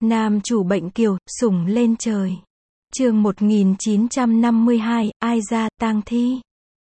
Nam chủ bệnh kiều, sủng lên trời. Chương 1952, ai ra, tang thi.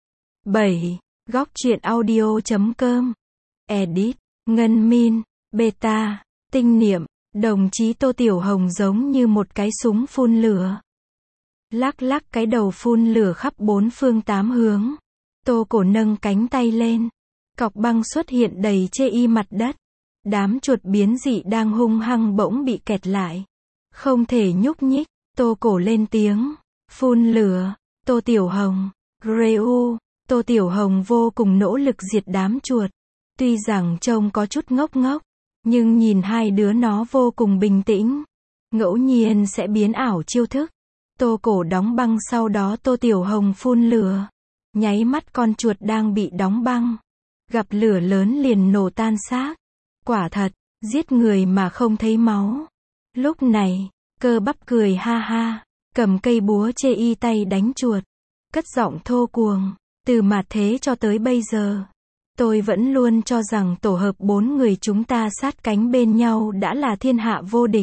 7. Góc truyện audio.com. Edit, Ngân Min, Beta, Tinh Niệm, đồng chí Tô Tiểu Hồng giống như một cái súng phun lửa. Lắc lắc cái đầu phun lửa khắp bốn phương tám hướng. Tô Cổ nâng cánh tay lên. Cọc băng xuất hiện đầy chê y mặt đất. Đám chuột biến dị đang hung hăng bỗng bị kẹt lại. Không thể nhúc nhích. Tô Cổ lên tiếng. Phun lửa. Tô Tiểu Hồng. Greu. Tô Tiểu Hồng vô cùng nỗ lực diệt đám chuột. Tuy rằng trông có chút ngốc ngốc, nhưng nhìn hai đứa nó vô cùng bình tĩnh. Ngẫu nhiên sẽ biến ảo chiêu thức. Tô Cổ đóng băng, sau đó Tô Tiểu Hồng phun lửa. Nháy mắt con chuột đang bị đóng băng. Gặp lửa lớn liền nổ tan xác. Quả thật, giết người mà không thấy máu. Lúc này, Cơ Bắp cười ha ha, cầm cây búa chê y tay đánh chuột. Cất giọng thô cuồng, từ mạt thế cho tới bây giờ, tôi vẫn luôn cho rằng tổ hợp bốn người chúng ta sát cánh bên nhau đã là thiên hạ vô địch.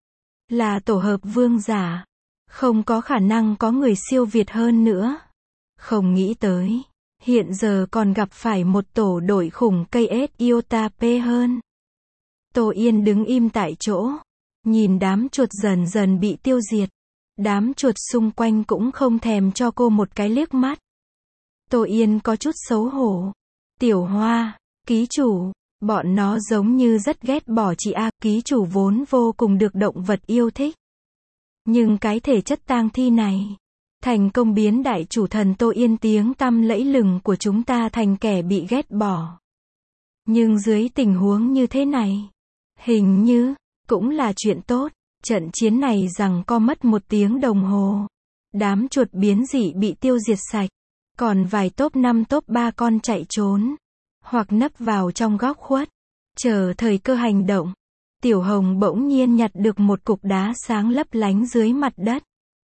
Là tổ hợp vương giả. Không có khả năng có người siêu việt hơn nữa. Không nghĩ tới, hiện giờ còn gặp phải một tổ đội khủng cây iota P hơn. Tô Yên đứng im tại chỗ, nhìn đám chuột dần dần bị tiêu diệt. Đám chuột xung quanh cũng không thèm cho cô một cái liếc mắt. Tô Yên có chút xấu hổ. Tiểu Hoa, ký chủ, bọn nó giống như rất ghét bỏ chị A. Ký chủ vốn vô cùng được động vật yêu thích. Nhưng cái thể chất tang thi này, thành công biến đại chủ thần Tô Yên tiếng tăm lẫy lừng của chúng ta thành kẻ bị ghét bỏ. Nhưng dưới tình huống như thế này, hình như, cũng là chuyện tốt. Trận chiến này giằng co mất 1 tiếng đồng hồ. Đám chuột biến dị bị tiêu diệt sạch. Còn vài top 5 top 3 con chạy trốn. Hoặc nấp vào trong góc khuất. Chờ thời cơ hành động. Tiểu Hồng bỗng nhiên nhặt được một cục đá sáng lấp lánh dưới mặt đất.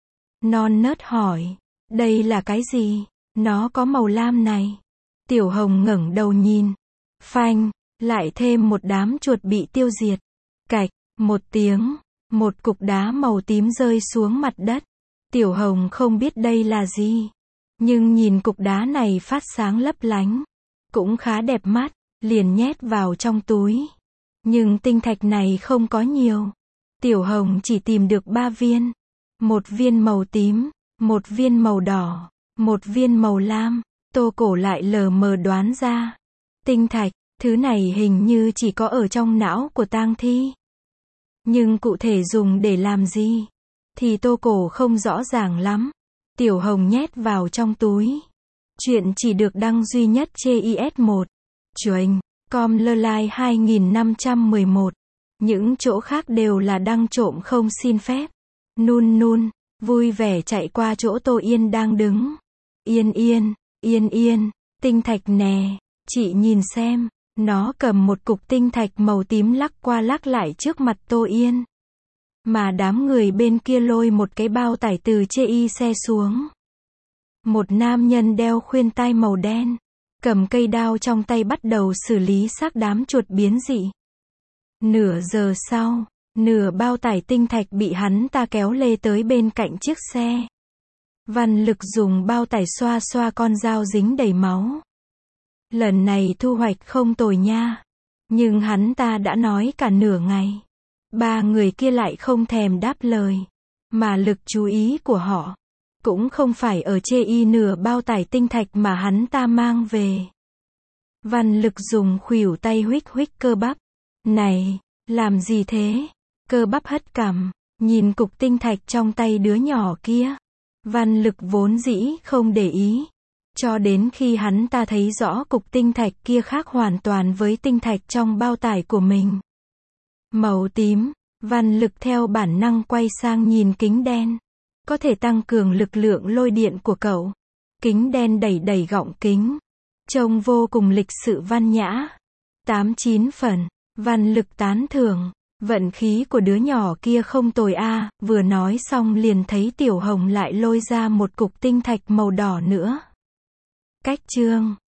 Non nớt hỏi. Đây là cái gì? Nó có màu lam này. Tiểu Hồng ngẩng đầu nhìn. Phanh, lại thêm một đám chuột bị tiêu diệt. Cạch, 1 tiếng. Một cục đá màu tím rơi xuống mặt đất. Tiểu Hồng không biết đây là gì. Nhưng nhìn cục đá này phát sáng lấp lánh. Cũng khá đẹp mắt. Liền nhét vào trong túi. Nhưng tinh thạch này không có nhiều. Tiểu Hồng chỉ tìm được 3 viên. 1 viên màu tím, 1 viên màu đỏ, 1 viên màu lam. Tô Cổ lại lờ mờ đoán ra. Tinh thạch, thứ này hình như chỉ có ở trong não của tang thi. Nhưng cụ thể dùng để làm gì? Thì Tô Cổ không rõ ràng lắm. Tiểu Hồng nhét vào trong túi. Chuyện chỉ được đăng duy nhất trên IS1. Chuềnh, com lơ 2511. Những chỗ khác đều là đăng trộm không xin phép. Nun nun, vui vẻ chạy qua chỗ Tô Yên đang đứng. Yên yên, yên yên, tinh thạch nè, chị nhìn xem. Nó cầm một cục tinh thạch màu tím lắc qua lắc lại trước mặt Tô Yên. Mà đám người bên kia lôi một cái bao tải từ chê y xe xuống. Một nam nhân đeo khuyên tai màu đen, cầm cây đao trong tay bắt đầu xử lý xác đám chuột biến dị. Nửa giờ sau, nửa bao tải tinh thạch bị hắn ta kéo lê tới bên cạnh chiếc xe. Văn Lực dùng bao tải xoa xoa con dao dính đầy máu. Lần này thu hoạch không tồi nha. Nhưng hắn ta đã nói cả nửa ngày. 3 người kia lại không thèm đáp lời. Mà lực chú ý của họ cũng không phải ở chê y nửa bao tải tinh thạch mà hắn ta mang về. Văn Lực dùng khuỷu tay huých huých Cơ Bắp. Này, làm gì thế? Cơ Bắp hất cằm, nhìn cục tinh thạch trong tay đứa nhỏ kia. Văn Lực vốn dĩ không để ý. Cho đến khi hắn ta thấy rõ cục tinh thạch kia khác hoàn toàn với tinh thạch trong bao tải của mình. Màu tím, Văn Lực theo bản năng quay sang nhìn kính đen. Có thể tăng cường lực lượng lôi điện của cậu. Kính đen đẩy đẩy gọng kính. Trông vô cùng lịch sự văn nhã. 8-9 phần, Văn Lực tán thưởng. Vận khí của đứa nhỏ kia không tồi a. Vừa nói xong liền thấy Tiểu Hồng lại lôi ra một cục tinh thạch màu đỏ nữa. Cách chương